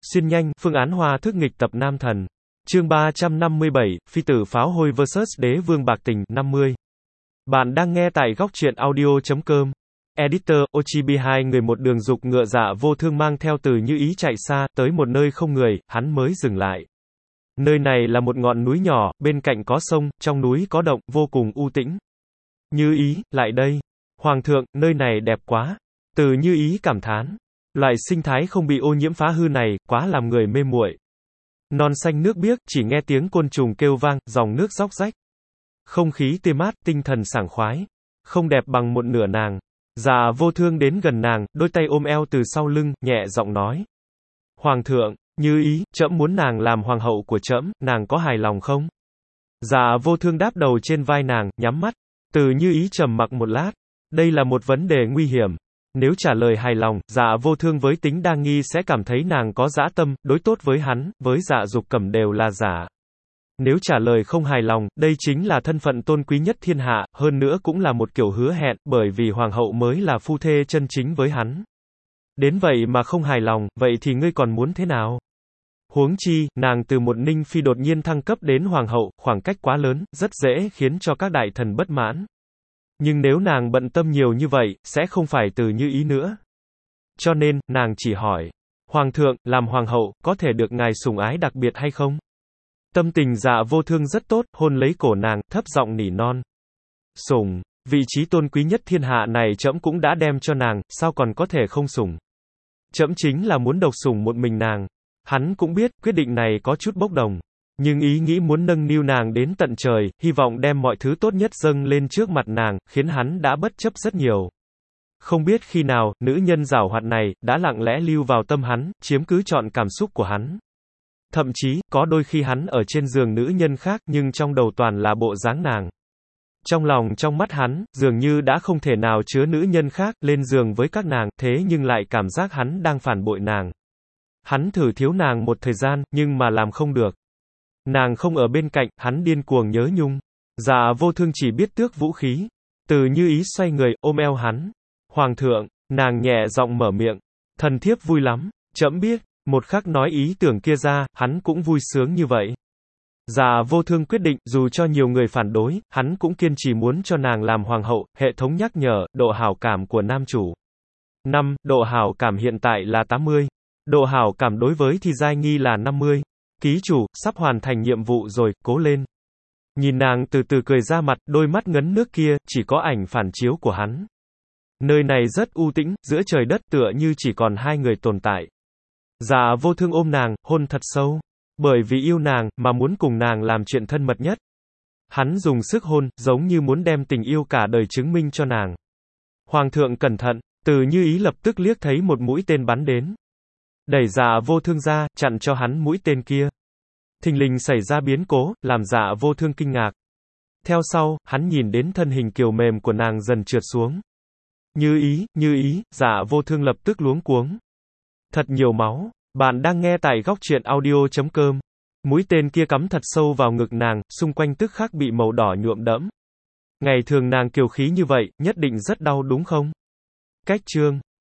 Xuyên nhanh, phương án hòa thức nghịch tập Nam Thần. Chương 357, Phi tử pháo hôi vs Đế vương bạc tình, 50. Bạn đang nghe tại góc truyện audio.com. Editor, Ochibi hai người một đường dục ngựa Dạ Vô Thương mang theo Từ Như Ý chạy xa, tới một nơi không người, hắn mới dừng lại. Nơi này là một ngọn núi nhỏ, bên cạnh có sông, trong núi có động, vô cùng u tĩnh. Như Ý, lại đây. Hoàng thượng, nơi này đẹp quá. Từ Như Ý cảm thán. Loại sinh thái không bị ô nhiễm phá hư này, quá làm người mê muội. Non xanh nước biếc, chỉ nghe tiếng côn trùng kêu vang, dòng nước róc rách. Không khí tươi mát, tinh thần sảng khoái. Không đẹp bằng một nửa nàng. Dạ Vô Thương đến gần nàng, đôi tay ôm eo từ sau lưng, nhẹ giọng nói. Hoàng thượng, Như Ý, trẫm muốn nàng làm hoàng hậu của trẫm, nàng có hài lòng không? Dạ Vô Thương đáp đầu trên vai nàng, nhắm mắt. Từ Như Ý trầm mặc một lát. Đây là một vấn đề nguy hiểm. Nếu trả lời hài lòng, Dạ Vô Thương với tính đa nghi sẽ cảm thấy nàng có dã tâm, đối tốt với hắn, với Dạ Dục Cẩm đều là giả. Nếu trả lời không hài lòng, đây chính là thân phận tôn quý nhất thiên hạ, hơn nữa cũng là một kiểu hứa hẹn, bởi vì hoàng hậu mới là phu thê chân chính với hắn. Đến vậy mà không hài lòng, vậy thì ngươi còn muốn thế nào? Huống chi, nàng từ một ninh phi đột nhiên thăng cấp đến hoàng hậu, khoảng cách quá lớn, rất dễ khiến cho các đại thần bất mãn. Nhưng nếu nàng bận tâm nhiều như vậy, sẽ không phải Từ Như Ý nữa. Cho nên, nàng chỉ hỏi. Hoàng thượng, làm hoàng hậu, có thể được ngài sủng ái đặc biệt hay không? Tâm tình Dạ Vô Thương rất tốt, hôn lấy cổ nàng, thấp giọng nỉ non. Sủng, vị trí tôn quý nhất thiên hạ này trẫm cũng đã đem cho nàng, sao còn có thể không sủng? Trẫm chính là muốn độc sủng một mình nàng. Hắn cũng biết, quyết định này có chút bốc đồng. Nhưng ý nghĩ muốn nâng niu nàng đến tận trời, hy vọng đem mọi thứ tốt nhất dâng lên trước mặt nàng, khiến hắn đã bất chấp rất nhiều. Không biết khi nào, nữ nhân giảo hoạt này, đã lặng lẽ lưu vào tâm hắn, chiếm cứ trọn cảm xúc của hắn. Thậm chí, có đôi khi hắn ở trên giường nữ nhân khác, nhưng trong đầu toàn là bộ dáng nàng. Trong lòng trong mắt hắn, dường như đã không thể nào chứa nữ nhân khác, lên giường với các nàng, thế nhưng lại cảm giác hắn đang phản bội nàng. Hắn thử thiếu nàng một thời gian, nhưng mà làm không được. Nàng không ở bên cạnh, hắn điên cuồng nhớ nhung. Dạ Vô Thương chỉ biết tước vũ khí. Từ Như Ý xoay người, ôm eo hắn. Hoàng thượng, nàng nhẹ giọng mở miệng. Thần thiếp vui lắm, trẫm biết. Một khắc nói ý tưởng kia ra, hắn cũng vui sướng như vậy. Dạ Vô Thương quyết định, dù cho nhiều người phản đối, hắn cũng kiên trì muốn cho nàng làm hoàng hậu. Hệ thống nhắc nhở, độ hảo cảm của nam chủ. 5. Độ hảo cảm hiện tại là 80. Độ hảo cảm đối với Thì Giai Nghi là 50. Ký chủ, sắp hoàn thành nhiệm vụ rồi, cố lên. Nhìn nàng từ từ cười ra mặt, đôi mắt ngấn nước kia, chỉ có ảnh phản chiếu của hắn. Nơi này rất u tĩnh, giữa trời đất tựa như chỉ còn hai người tồn tại. Dạ Vô Thương ôm nàng, hôn thật sâu. Bởi vì yêu nàng, mà muốn cùng nàng làm chuyện thân mật nhất. Hắn dùng sức hôn, giống như muốn đem tình yêu cả đời chứng minh cho nàng. Hoàng thượng cẩn thận, Từ Như Ý lập tức liếc thấy một mũi tên bắn đến. Đẩy Dạ Vô Thương ra, chặn cho hắn mũi tên kia. Thình lình xảy ra biến cố, làm Dạ Vô Thương kinh ngạc. Theo sau, hắn nhìn đến thân hình kiều mềm của nàng dần trượt xuống. Như Ý, Dạ Vô Thương lập tức luống cuống. Thật nhiều máu. Bạn đang nghe tại góc truyện audio.com. Mũi tên kia cắm thật sâu vào ngực nàng, xung quanh tức khắc bị màu đỏ nhuộm đẫm. Ngày thường nàng kiều khí như vậy, nhất định rất đau đúng không? Cách chương.